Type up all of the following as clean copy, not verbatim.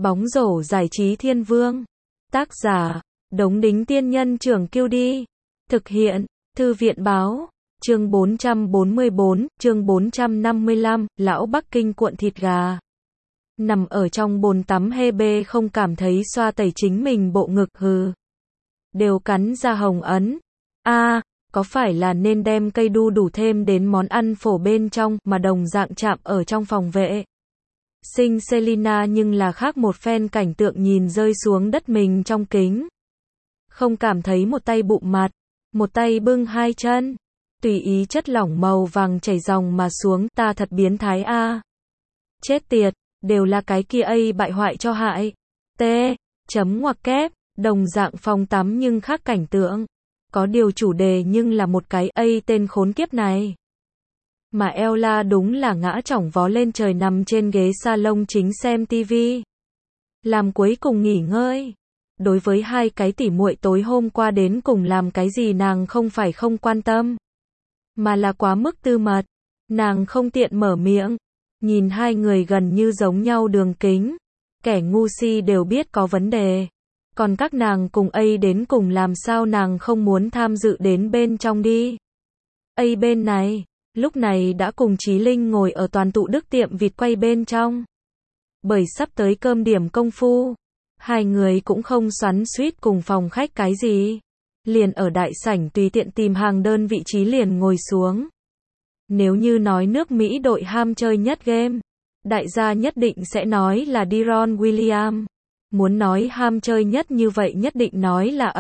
Bóng rổ giải trí thiên vương. Tác giả, Đống Đính Tiên Nhân Trưởng Kiêu Đi. Thực hiện, Thư viện Báo. Chương 444, chương 455, Lão Bắc Kinh cuộn thịt gà. Nằm ở trong bồn tắm Hebe không cảm thấy xoa tẩy chính mình bộ ngực hừ. Đều cắn ra hồng ấn. Có phải là nên đem cây đu đủ thêm đến món ăn phổ bên trong mà đồng dạng chạm ở trong phòng vệ. Sinh Selina nhưng là khác một phen cảnh tượng nhìn rơi xuống đất mình trong kính. Không cảm thấy một tay bụng mặt, một tay bưng hai chân. Tùy ý chất lỏng màu vàng chảy dòng mà xuống, ta thật biến thái a. Chết tiệt, đều là cái kia bại hoại cho hại. Chấm ngoặc kép, đồng dạng phòng tắm nhưng khác cảnh tượng. Có điều chủ đề nhưng là một cái tên khốn kiếp này. Mà Ella đúng là ngã chỏng vó lên trời nằm trên ghế salon chính xem tivi. Làm cuối cùng nghỉ ngơi. Đối với hai cái tỉ muội tối hôm qua đến cùng làm cái gì nàng không phải không quan tâm. Mà là quá mức tư mật. Nàng không tiện mở miệng. Nhìn hai người gần như giống nhau đường kính. Kẻ ngu si đều biết có vấn đề. Còn các nàng cùng đến cùng làm sao nàng không muốn tham dự đến bên trong đi. Bên này, lúc này đã cùng Chí Linh ngồi ở toàn tụ đức tiệm vịt quay bên trong. Bởi sắp tới cơm điểm công phu, hai người cũng không xoắn xuýt cùng phòng khách cái gì. Liền ở đại sảnh tùy tiện tìm hàng đơn vị trí liền ngồi xuống. Nếu như nói nước Mỹ đội ham chơi nhất game, đại gia nhất định sẽ nói là Deron Williams. Muốn nói ham chơi nhất như vậy nhất định nói là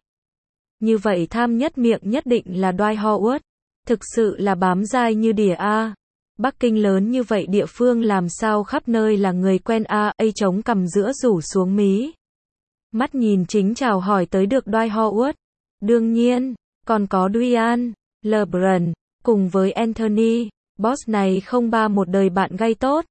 Như vậy tham nhất miệng nhất định là Dwight Howard. Thực sự là bám dai như đỉa a. Bắc Kinh lớn như vậy địa phương làm sao khắp nơi là người quen chống cằm giữa rủ xuống mí. Mắt nhìn chính chào hỏi tới được Dwight Howard. Đương nhiên, còn có Dwayne, LeBron, cùng với Anthony. Boss này không ba một đời bạn gay tốt.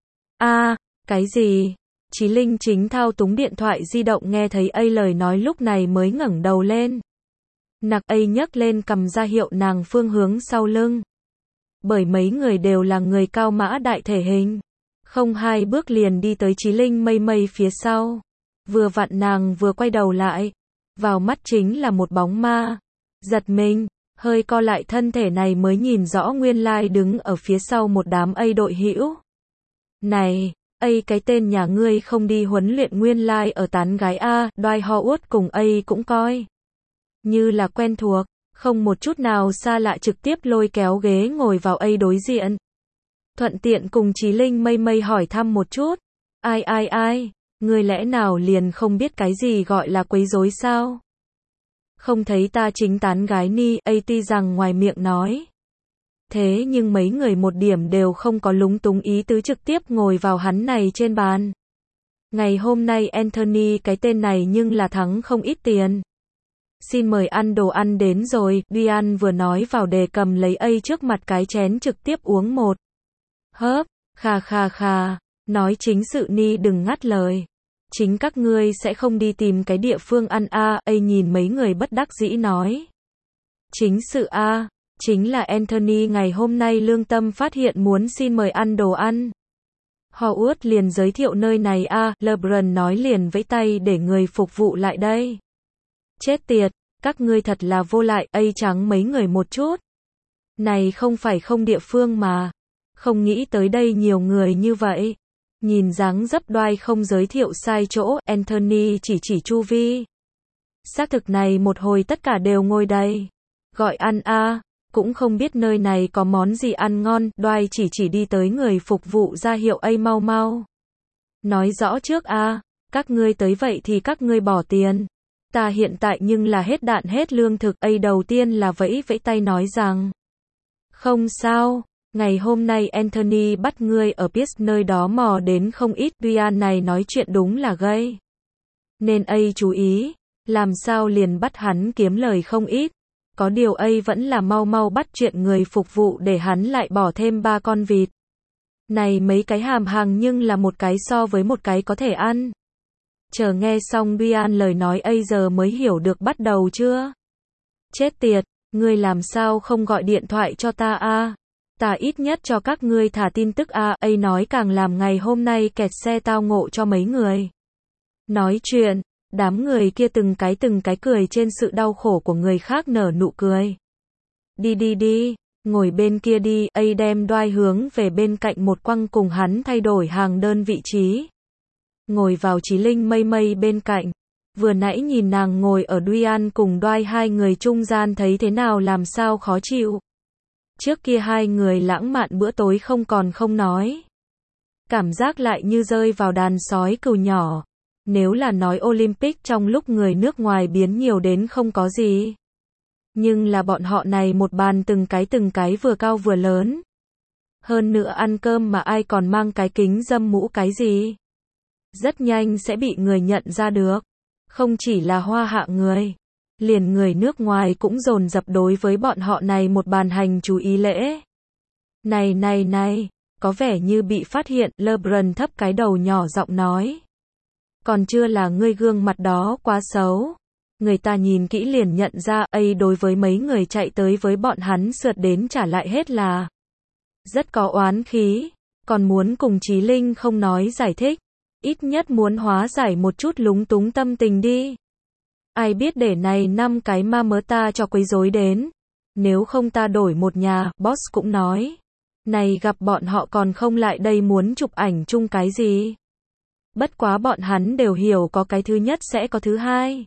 Cái gì? Chí Linh chính thao túng điện thoại di động nghe thấy lời nói lúc này mới ngẩng đầu lên. Nặc nhấc lên cầm ra hiệu nàng phương hướng sau lưng. Bởi mấy người đều là người cao mã đại thể hình. Không hai bước liền đi tới Chí Linh mây phía sau. Vừa vặn nàng vừa quay đầu lại. Vào mắt chính là một bóng ma. Giật mình, hơi co lại thân thể này mới nhìn rõ nguyên lai đứng ở phía sau một đám đội hữu. Này! Cái tên nhà ngươi không đi huấn luyện nguyên lai ở tán gái Dwight Howard cùng cũng coi. Như là quen thuộc, không một chút nào xa lạ trực tiếp lôi kéo ghế ngồi vào đối diện. Thuận tiện cùng Chí Linh mây hỏi thăm một chút. Ngươi lẽ nào liền không biết cái gì gọi là quấy rối sao? Không thấy ta chính tán gái ni, tuy rằng ngoài miệng nói. Thế nhưng mấy người một điểm đều không có lúng túng ý tứ trực tiếp ngồi vào hắn này trên bàn. Ngày hôm nay Anthony cái tên này nhưng là thắng không ít tiền. Xin mời ăn đồ ăn đến rồi, Diane vừa nói vào đề cầm lấy trước mặt cái chén trực tiếp uống một hớp, khà, nói chính sự ni đừng ngắt lời. Chính các ngươi sẽ không đi tìm cái địa phương ăn nhìn mấy người bất đắc dĩ nói. Chính sự chính là Anthony ngày hôm nay lương tâm phát hiện muốn xin mời ăn đồ ăn. Howard liền giới thiệu nơi này LeBron nói liền vẫy tay để người phục vụ lại đây. Chết tiệt, các ngươi thật là vô lại, trắng mấy người một chút. Này không phải không địa phương mà. Không nghĩ tới đây nhiều người như vậy. Nhìn dáng dấp Dwight không giới thiệu sai chỗ, Anthony chỉ chu vi. Xác thực này một hồi tất cả đều ngồi đây. Gọi ăn cũng không biết nơi này có món gì ăn ngon, Dwight chỉ đi tới người phục vụ ra hiệu mau. Nói rõ trước các ngươi tới vậy thì các ngươi bỏ tiền. Ta hiện tại nhưng là hết đạn hết lương thực, đầu tiên là vẫy tay nói rằng. Không sao, ngày hôm nay Anthony bắt ngươi ở Pierce nơi đó mò đến không ít, Diane này nói chuyện đúng là gây. Nên chú ý, làm sao liền bắt hắn kiếm lời không ít. Có điều vẫn là mau bắt chuyện người phục vụ để hắn lại bỏ thêm 3 con vịt. Này mấy cái hàm hàng nhưng là một cái so với một cái có thể ăn. Chờ nghe xong Diane lời nói giờ mới hiểu được bắt đầu chưa? Chết tiệt, ngươi làm sao không gọi điện thoại cho ta Ta ít nhất cho các ngươi thả tin tức nói càng làm ngày hôm nay kẹt xe tao ngộ cho mấy người. Nói chuyện, đám người kia từng cái cười trên sự đau khổ của người khác nở nụ cười. Đi đi đi, ngồi bên kia đi, ấy đem Đoai hướng về bên cạnh một quăng cùng hắn thay đổi hàng đơn vị trí. Ngồi vào Chí Linh mây mây bên cạnh. Vừa nãy nhìn nàng ngồi ở Duyan cùng Đoai hai người trung gian thấy thế nào làm sao khó chịu. Trước kia hai người lãng mạn bữa tối không còn không nói. Cảm giác lại như rơi vào đàn sói cừu nhỏ. Nếu là nói Olympic trong lúc người nước ngoài biến nhiều đến không có gì. Nhưng là bọn họ này một bàn từng cái vừa cao vừa lớn. Hơn nữa ăn cơm mà ai còn mang cái kính dâm mũ cái gì. Rất nhanh sẽ bị người nhận ra được. Không chỉ là Hoa Hạ người. Liền người nước ngoài cũng dồn dập đối với bọn họ này một bàn hành chú ý lễ. Này, có vẻ như bị phát hiện, LeBron thấp cái đầu nhỏ giọng nói. Còn chưa là ngươi gương mặt đó quá xấu. Người ta nhìn kỹ liền nhận ra, ấy đối với mấy người chạy tới với bọn hắn sượt đến trả lại hết là. Rất có oán khí, còn muốn cùng Chí Linh không nói giải thích. Ít nhất muốn hóa giải một chút lúng túng tâm tình đi. Ai biết để này 5 cái ma mớ ta cho quấy rối đến. Nếu không ta đổi một nhà, boss cũng nói. Này gặp bọn họ còn không lại đây muốn chụp ảnh chung cái gì. Bất quá bọn hắn đều hiểu có cái thứ nhất sẽ có thứ hai.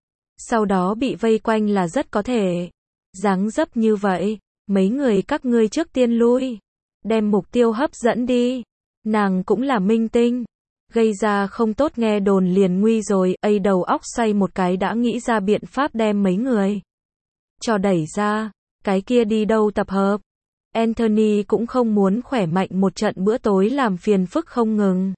Sau đó bị vây quanh là rất có thể. Dáng dấp như vậy, mấy người các ngươi trước tiên lui. Đem mục tiêu hấp dẫn đi. Nàng cũng là minh tinh. Gây ra không tốt nghe đồn liền nguy rồi, ấy đầu óc xoay một cái đã nghĩ ra biện pháp đem mấy người cho đẩy ra, cái kia đi đâu tập hợp. Anthony cũng không muốn khỏe mạnh một trận bữa tối làm phiền phức không ngừng.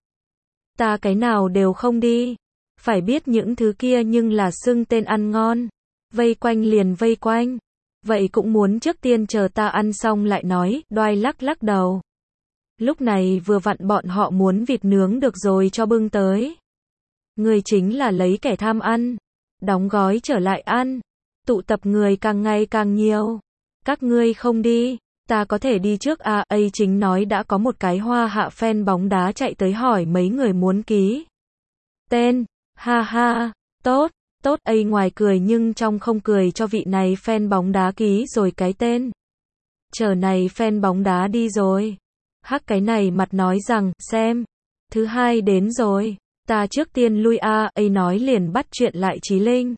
Ta cái nào đều không đi, phải biết những thứ kia nhưng là xưng tên ăn ngon, vây quanh liền vây quanh, vậy cũng muốn trước tiên chờ ta ăn xong lại nói, Đoai lắc đầu. Lúc này vừa vặn bọn họ muốn vịt nướng được rồi cho bưng tới. Người chính là lấy kẻ tham ăn, đóng gói trở lại ăn, tụ tập người càng ngày càng nhiều. Các ngươi không đi, ta có thể đi trước à, ấy chính nói đã có một cái Hoa Hạ fan bóng đá chạy tới hỏi mấy người muốn ký tên, ha, tốt, ấy ngoài cười nhưng trong không cười cho vị này fan bóng đá ký rồi cái tên. Chờ này fan bóng đá đi rồi. Hắc cái này mặt nói rằng, xem, thứ hai đến rồi, ta trước tiên lui a, ấy nói liền bắt chuyện lại Chí Linh.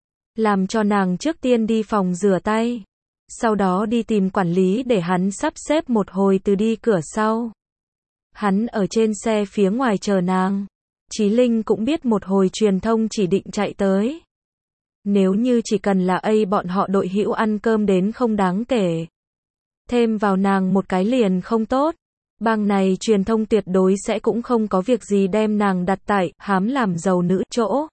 Làm cho nàng trước tiên đi phòng rửa tay. Sau đó đi tìm quản lý để hắn sắp xếp một hồi từ đi cửa sau. Hắn ở trên xe phía ngoài chờ nàng. Chí Linh cũng biết một hồi truyền thông chỉ định chạy tới. Nếu như chỉ cần là bọn họ đội hữu ăn cơm đến không đáng kể. Thêm vào nàng một cái liền không tốt. Bang này truyền thông tuyệt đối sẽ cũng không có việc gì đem nàng đặt tại hám làm giàu nữ chỗ.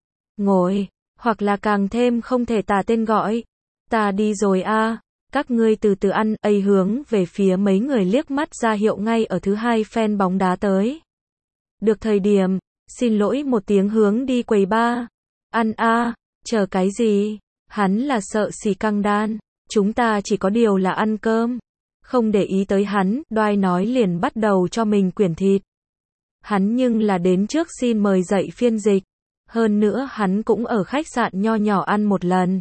Ngồi, hoặc là càng thêm không thể tả tên gọi. Ta đi rồi a, các ngươi từ từ ăn, ấy hướng về phía mấy người liếc mắt ra hiệu ngay ở thứ hai fan bóng đá tới. Được thời điểm, xin lỗi một tiếng hướng đi quầy bar. Ăn a, chờ cái gì? Hắn là sợ xì căng đan, chúng ta chỉ có điều là ăn cơm. Không để ý tới hắn, Đoai nói liền bắt đầu cho mình quyển thịt. Hắn nhưng là đến trước xin mời dạy phiên dịch. Hơn nữa hắn cũng ở khách sạn nho nhỏ ăn một lần.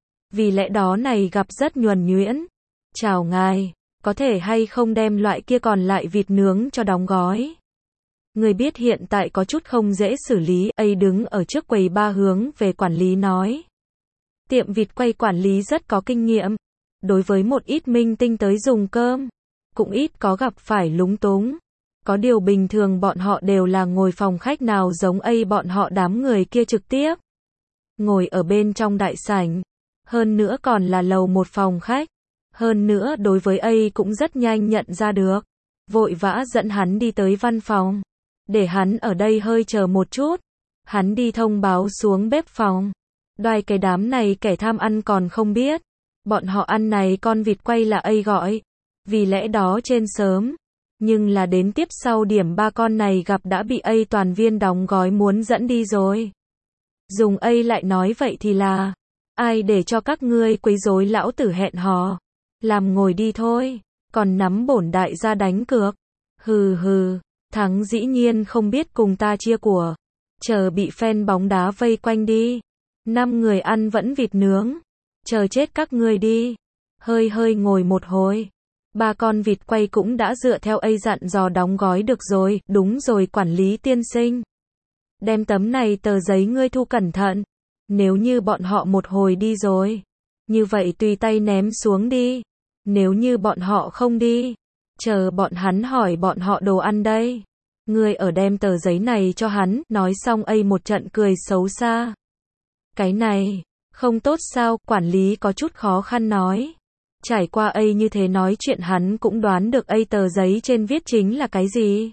Vì lẽ đó này gặp rất nhuần nhuyễn. Chào ngài, có thể hay không đem loại kia còn lại vịt nướng cho đóng gói. Người biết hiện tại có chút không dễ xử lý, ấy đứng ở trước quầy ba hướng về quản lý nói. Tiệm vịt quay quản lý rất có kinh nghiệm. Đối với một ít minh tinh tới dùng cơm, cũng ít có gặp phải lúng túng. Có điều bình thường bọn họ đều là ngồi phòng khách nào giống bọn họ đám người kia trực tiếp. Ngồi ở bên trong đại sảnh. Hơn nữa còn là lầu một phòng khách. Hơn nữa đối với cũng rất nhanh nhận ra được. Vội vã dẫn hắn đi tới văn phòng. Để hắn ở đây hơi chờ một chút. Hắn đi thông báo xuống bếp phòng. Đoai cái đám này kẻ tham ăn còn không biết. Bọn họ ăn này con vịt quay là gọi. Vì lẽ đó trên sớm. Nhưng là đến tiếp sau điểm 3 con này gặp đã bị toàn viên đóng gói muốn dẫn đi rồi. Dùng lại nói vậy thì là. Ai để cho các ngươi quấy rối lão tử hẹn hò. Làm ngồi đi thôi. Còn nắm bổn đại gia đánh cược. Hừ, thắng dĩ nhiên không biết cùng ta chia của. Chờ bị fan bóng đá vây quanh đi. 5 người ăn vẫn vịt nướng. Chờ chết các ngươi đi. Hơi hơi ngồi một hồi. 3 con vịt quay cũng đã dựa theo A dặn dò đóng gói được rồi, đúng rồi quản lý tiên sinh. Đem tấm này tờ giấy ngươi thu cẩn thận. Nếu như bọn họ một hồi đi rồi. Như vậy tùy tay ném xuống đi. Nếu như bọn họ không đi. Chờ bọn hắn hỏi bọn họ đồ ăn đây. Ngươi ở đem tờ giấy này cho hắn, nói xong A một trận cười xấu xa. Cái này, không tốt sao, quản lý có chút khó khăn nói. Trải qua A như thế nói chuyện hắn cũng đoán được A tờ giấy trên viết chính là cái gì.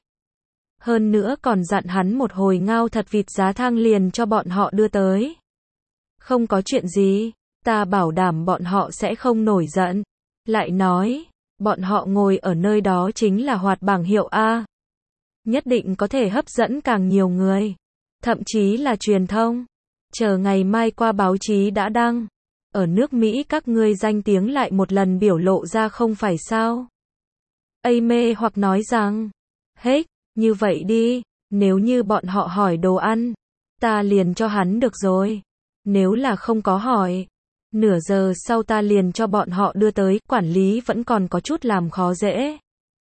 Hơn nữa còn dặn hắn một hồi ngao thật vịt giá thang liền cho bọn họ đưa tới. Không có chuyện gì, ta bảo đảm bọn họ sẽ không nổi giận. Lại nói, bọn họ ngồi ở nơi đó chính là hoạt bảng hiệu A. Nhất định có thể hấp dẫn càng nhiều người. Thậm chí là truyền thông. Chờ ngày mai qua báo chí đã đăng. Ở nước Mỹ các ngươi danh tiếng lại một lần biểu lộ ra không phải sao. A mê hoặc nói rằng, hết, như vậy đi, nếu như bọn họ hỏi đồ ăn, ta liền cho hắn được rồi. Nếu là không có hỏi, nửa giờ sau ta liền cho bọn họ đưa tới, quản lý vẫn còn có chút làm khó dễ.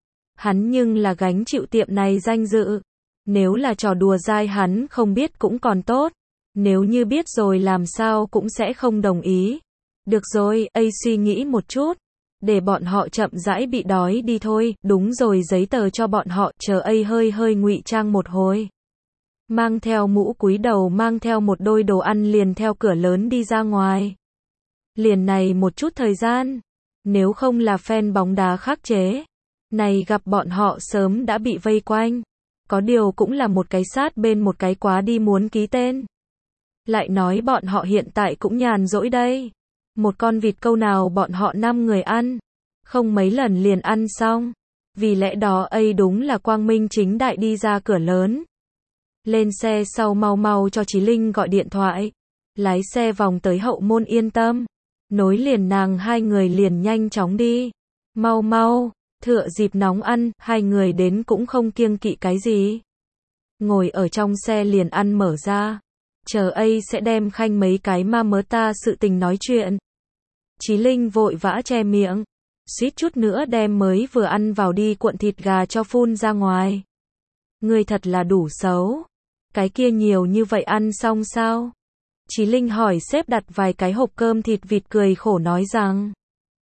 Hắn nhưng là gánh chịu tiệm này danh dự. Nếu là trò đùa dai hắn không biết cũng còn tốt. Nếu như biết rồi làm sao cũng sẽ không đồng ý. Được rồi, A suy nghĩ một chút. Để bọn họ chậm rãi bị đói đi thôi, đúng rồi giấy tờ cho bọn họ, chờ A hơi hơi ngụy trang một hồi. Mang theo mũ cúi đầu mang theo một đôi đồ ăn liền theo cửa lớn đi ra ngoài. Liền này một chút thời gian. Nếu không là fan bóng đá khắc chế. Này gặp bọn họ sớm đã bị vây quanh. Có điều cũng là một cái sát bên một cái quá đi muốn ký tên. Lại nói bọn họ hiện tại cũng nhàn rỗi đây. Một con vịt câu nào bọn họ 5 người ăn. Không mấy lần liền ăn xong. Vì lẽ đó A đúng là quang minh chính đại đi ra cửa lớn. Lên xe sau mau mau cho Chí Linh gọi điện thoại. Lái xe vòng tới hậu môn yên tâm. Nối liền nàng hai người liền nhanh chóng đi. Mau mau, thừa dịp nóng ăn, hai người đến cũng không kiêng kỵ cái gì. Ngồi ở trong xe liền ăn mở ra. Chờ A sẽ đem khanh mấy cái ma mớ ta sự tình nói chuyện. Chí Linh vội vã che miệng. Suýt chút nữa đem mới vừa ăn vào đi cuộn thịt gà cho phun ra ngoài. Ngươi thật là đủ xấu. Cái kia nhiều như vậy ăn xong sao? Chí Linh hỏi xếp đặt vài cái hộp cơm thịt vịt cười khổ nói rằng.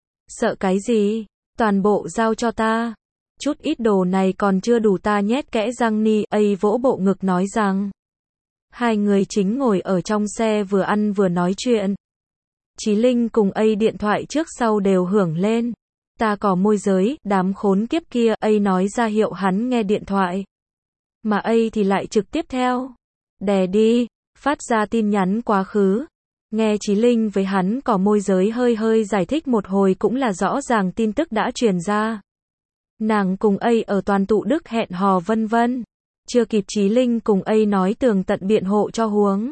Sợ cái gì? Toàn bộ giao cho ta. Chút ít đồ này còn chưa đủ ta nhét kẽ răng ni. A vỗ bộ ngực nói rằng. Hai người chính ngồi ở trong xe vừa ăn vừa nói chuyện. Chí Linh cùng A điện thoại trước sau đều hưởng lên. Ta có môi giới, đám khốn kiếp kia. A nói ra hiệu hắn nghe điện thoại. Mà A thì lại trực tiếp theo. Đè đi, phát ra tin nhắn quá khứ. Nghe Chí Linh với hắn có môi giới hơi hơi giải thích một hồi cũng là rõ ràng tin tức đã truyền ra. Nàng cùng A ở toàn tụ Đức hẹn hò vân vân. Chưa kịp Chí Linh cùng A nói tường tận biện hộ cho huống.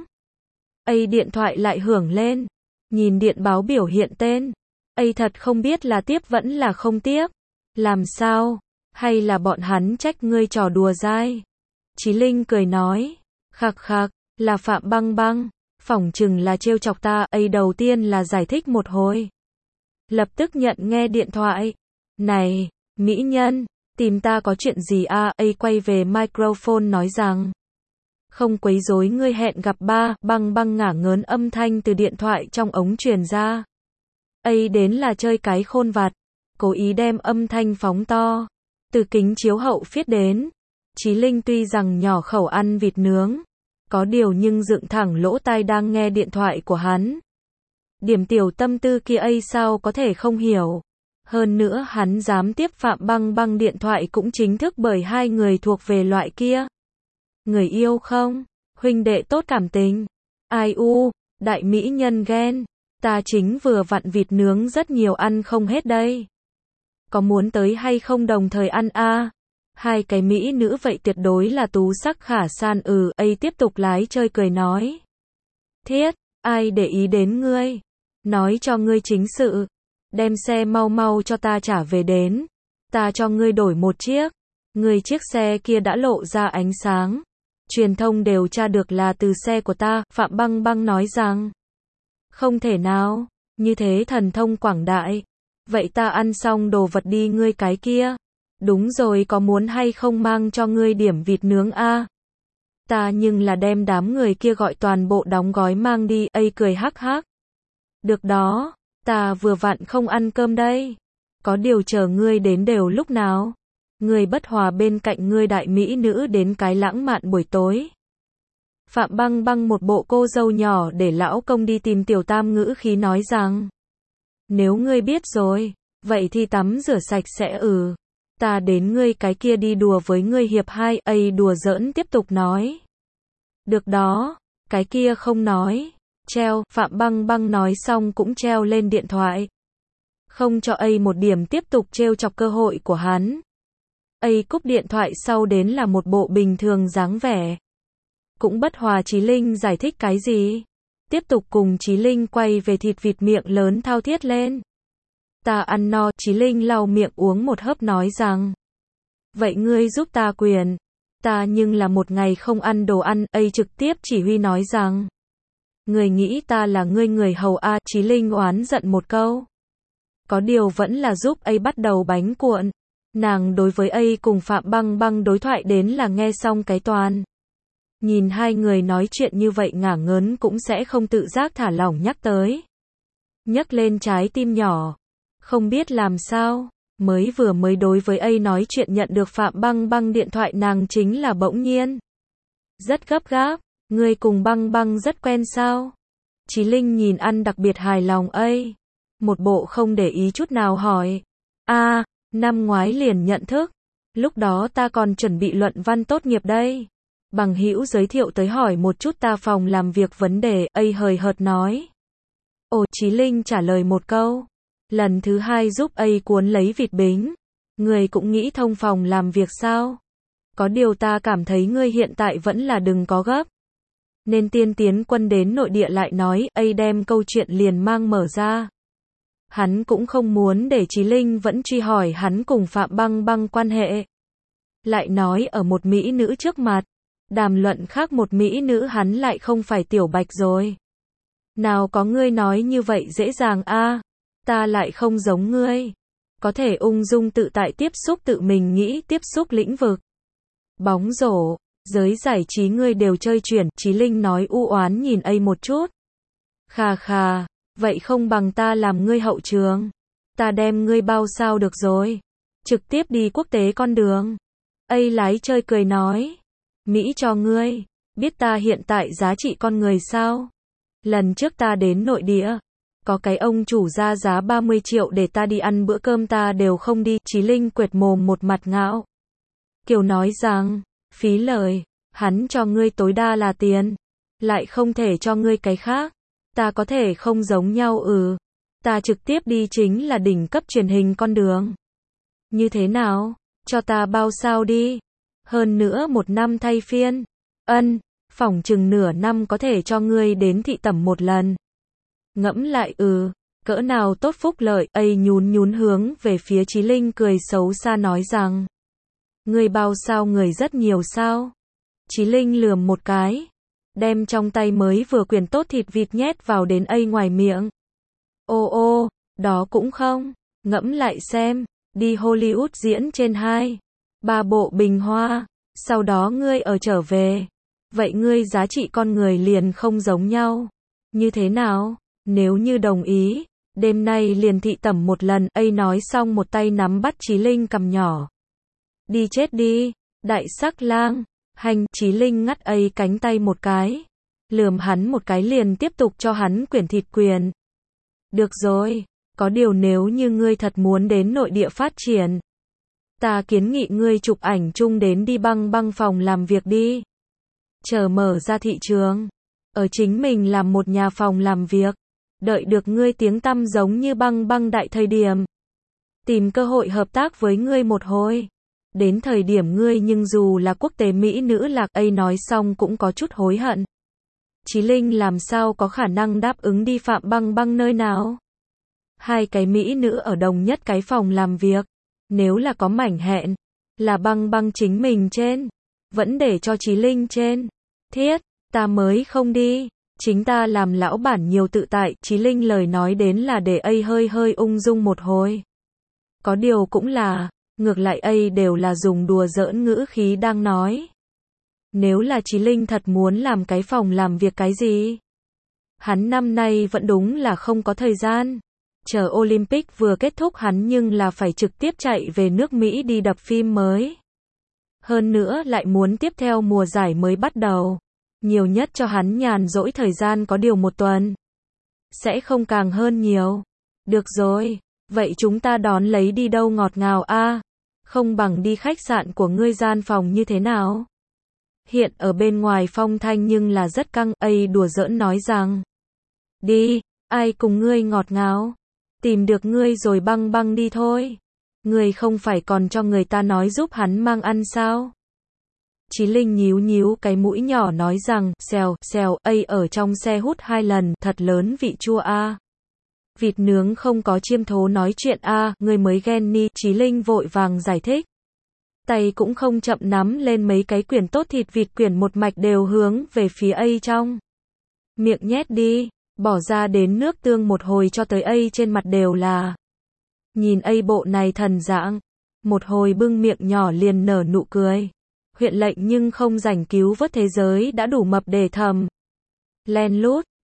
A điện thoại lại hưởng lên. Nhìn điện báo biểu hiện tên. A thật không biết là tiếp vẫn là không tiếp. Làm sao? Hay là bọn hắn trách ngươi trò đùa dai? Chí Linh cười nói. Khạc khạc, là Phạm Băng Băng. Phỏng chừng là trêu chọc ta. A đầu tiên là giải thích một hồi. Lập tức nhận nghe điện thoại. Này, mỹ nhân, tìm ta có chuyện gì à? A quay về microphone nói rằng. Không quấy rối ngươi hẹn gặp ba. Băng Băng ngả ngớn âm thanh từ điện thoại trong ống truyền ra. A đến là chơi cái khôn vặt. Cố ý đem âm thanh phóng to. Từ kính chiếu hậu phiết đến. Chí Linh tuy rằng nhỏ khẩu ăn vịt nướng. Có điều nhưng dựng thẳng lỗ tai đang nghe điện thoại của hắn. Điểm tiểu tâm tư kia A sao có thể không hiểu. Hơn nữa hắn dám tiếp Phạm Băng Băng điện thoại cũng chính thức bởi hai người thuộc về loại kia. Người yêu không? Huynh đệ tốt cảm tình. Ai u, đại mỹ nhân ghen. Ta chính vừa vặn vịt nướng rất nhiều ăn không hết đây. Có muốn tới hay không đồng thời ăn a? Hai cái mỹ nữ vậy tuyệt đối là tú sắc khả san. A tiếp tục lái chơi cười nói. Thiết, ai để ý đến ngươi? Nói cho ngươi chính sự. Đem xe mau mau cho ta trả về đến. Ta cho ngươi đổi một chiếc. Ngươi chiếc xe kia đã lộ ra ánh sáng. Truyền thông đều tra được là từ xe của ta, Phạm Băng Băng nói rằng. Không thể nào, như thế thần thông quảng đại. Vậy ta ăn xong đồ vật đi ngươi cái kia. Đúng rồi, có muốn hay không mang cho ngươi điểm vịt nướng a? Ta nhưng là đem đám người kia gọi toàn bộ đóng gói mang đi, ấy cười hắc hắc. Được đó, ta vừa vặn không ăn cơm đây. Có điều chờ ngươi đến đều lúc nào? Ngươi bất hòa bên cạnh ngươi đại mỹ nữ đến cái lãng mạn buổi tối. Phạm Băng Băng một bộ cô dâu nhỏ để lão công đi tìm tiểu tam ngữ khí nói rằng. Nếu ngươi biết rồi, vậy thì tắm rửa sạch sẽ ta đến ngươi cái kia đi đùa với ngươi hiệp hai, đùa giỡn tiếp tục nói. Được đó, cái kia không nói. Treo, Phạm Băng Băng nói xong cũng treo lên điện thoại. Không cho một điểm tiếp tục trêu chọc cơ hội của hắn. Cúp điện thoại sau đến là một bộ bình thường dáng vẻ. Cũng bất hòa Chí Linh giải thích cái gì. Tiếp tục cùng Chí Linh quay về thịt vịt miệng lớn thao thiết lên. Ta ăn no, Chí Linh lau miệng uống một hớp nói rằng. Vậy ngươi giúp ta quyền. Ta nhưng là một ngày không ăn đồ ăn, trực tiếp chỉ huy nói rằng. Người nghĩ ta là ngươi người hầu a? Chí Linh oán giận một câu. Có điều vẫn là giúp bắt đầu bánh cuộn. Nàng đối với cùng Phạm Băng Băng đối thoại đến là nghe xong cái toàn. Nhìn hai người nói chuyện như vậy ngả ngớn cũng sẽ không tự giác thả lỏng nhắc tới. Nhấc lên trái tim nhỏ. Không biết làm sao, mới đối với nói chuyện nhận được Phạm Băng Băng điện thoại nàng chính là bỗng nhiên. Rất gấp gáp, ngươi cùng Băng Băng rất quen sao? Chí Linh nhìn ăn đặc biệt hài lòng một bộ không để ý chút nào hỏi. Năm ngoái liền nhận thức, lúc đó ta còn chuẩn bị luận văn tốt nghiệp đây. Bằng hữu giới thiệu tới hỏi một chút ta phòng làm việc vấn đề, hời hợt nói. Chí Linh trả lời một câu. Lần thứ hai giúp cuốn lấy vịt bính. Người cũng nghĩ thông phòng làm việc sao? Có điều ta cảm thấy ngươi hiện tại vẫn là đừng có gấp. Nên tiên tiến quân đến nội địa lại nói, đem câu chuyện liền mang mở ra. Hắn cũng không muốn để Chí Linh vẫn truy hỏi hắn cùng Phạm Băng Băng quan hệ. Lại nói ở một mỹ nữ trước mặt. Đàm luận khác một mỹ nữ hắn lại không phải Tiểu Bạch rồi. Nào có ngươi nói như vậy dễ dàng ta lại không giống ngươi. Có thể ung dung tự tại tiếp xúc tự mình nghĩ tiếp xúc lĩnh vực. Bóng rổ, giới giải trí ngươi đều chơi chuyển, Chí Linh nói u oán nhìn một chút. Khà khà, vậy không bằng ta làm ngươi hậu trường. Ta đem ngươi bao sao được rồi. Trực tiếp đi quốc tế con đường. Lái chơi cười nói. Mỹ cho ngươi, biết ta hiện tại giá trị con người sao? Lần trước ta đến nội địa, có cái ông chủ ra giá 30 triệu để ta đi ăn bữa cơm ta đều không đi. Chí Linh quệt mồm một mặt ngạo. Kiều nói rằng, phí lời, hắn cho ngươi tối đa là tiền, lại không thể cho ngươi cái khác. Ta có thể không giống nhau ta trực tiếp đi chính là đỉnh cấp truyền hình con đường. Như thế nào, cho ta bao sao đi. Hơn nữa 1 năm thay phiên. Phỏng chừng nửa năm có thể cho ngươi đến thị tẩm một lần. Ngẫm lại cỡ nào tốt phúc lợi, nhún hướng về phía Chí Linh cười xấu xa nói rằng. Ngươi bao sao người rất nhiều sao? Chí Linh lườm một cái. Đem trong tay mới vừa quyển tốt thịt vịt nhét vào đến ngoài miệng. Đó cũng không. Ngẫm lại xem, đi Hollywood diễn trên 2-3 bộ bình hoa. Sau đó ngươi trở về. Vậy ngươi giá trị con người liền không giống nhau. Như thế nào? Nếu như đồng ý, đêm nay liền thị tẩm một lần. Nói xong một tay nắm bắt Chí Linh cằm nhỏ. Đi chết đi, đại sắc lang. Hành, Chí Linh ngắt cánh tay một cái. Lườm hắn một cái liền tiếp tục cho hắn quyển thịt quyền. Được rồi, có điều nếu như ngươi thật muốn đến nội địa phát triển. Ta kiến nghị ngươi chụp ảnh chung đến đi Băng Băng phòng làm việc đi. Chờ mở ra thị trường. Ở chính mình làm một nhà phòng làm việc. Đợi được ngươi tiếng tăm giống như Băng Băng đại thời điểm. Tìm cơ hội hợp tác với ngươi một hồi. Đến thời điểm ngươi nhưng dù là quốc tế mỹ nữ lạc nói xong cũng có chút hối hận. Chí Linh làm sao có khả năng đáp ứng đi Phạm Băng Băng nơi nào? 2 cái mỹ nữ ở đồng nhất cái phòng làm việc. Nếu là có mảnh hẹn, là Băng Băng chính mình trên. vẫn để cho Chí Linh trên. Thiết, ta mới không đi. Chính ta làm lão bản nhiều tự tại. Chí Linh lời nói đến là để ấy hơi hơi ung dung một hồi. Có điều cũng là, ngược lại ấy đều là dùng đùa giỡn ngữ khí đang nói. Nếu là Chí Linh thật muốn làm cái phòng làm việc cái gì? Hắn năm nay vẫn đúng là không có thời gian. Chờ Olympic vừa kết thúc hắn nhưng là phải trực tiếp chạy về nước Mỹ đi đập phim mới. Hơn nữa lại muốn tiếp theo mùa giải mới bắt đầu. Nhiều nhất cho hắn nhàn rỗi thời gian có điều 1 tuần. Sẽ không càng hơn nhiều. Được rồi, vậy chúng ta đón lấy đi đâu ngọt ngào a? Không bằng đi khách sạn của ngươi gian phòng như thế nào? Hiện ở bên ngoài phong thanh nhưng là rất căng, ấy đùa giỡn nói rằng. Đi, ai cùng ngươi ngọt ngào? Tìm được ngươi rồi băng băng đi thôi. Ngươi không phải còn cho người ta nói giúp hắn mang ăn sao? Chí Linh nhíu nhíu cái mũi nhỏ nói rằng, xèo, xèo, ấy ở trong xe hút 2 lần, thật lớn vị chua a. Vịt nướng không có chiêm thố nói chuyện a, ngươi mới ghen ni, Chí Linh vội vàng giải thích. Tay cũng không chậm nắm lên mấy cái quyển tốt thịt vịt quyển một mạch đều hướng về phía ấy trong. Miệng nhét đi, bỏ ra đến nước tương một hồi cho tới ấy trên mặt đều là. Nhìn ấy bộ này thần dạng, một hồi bưng miệng nhỏ liền nở nụ cười. Huyện lệnh nhưng không rảnh cứu vớt thế giới đã đủ mập để thầm. Len lút,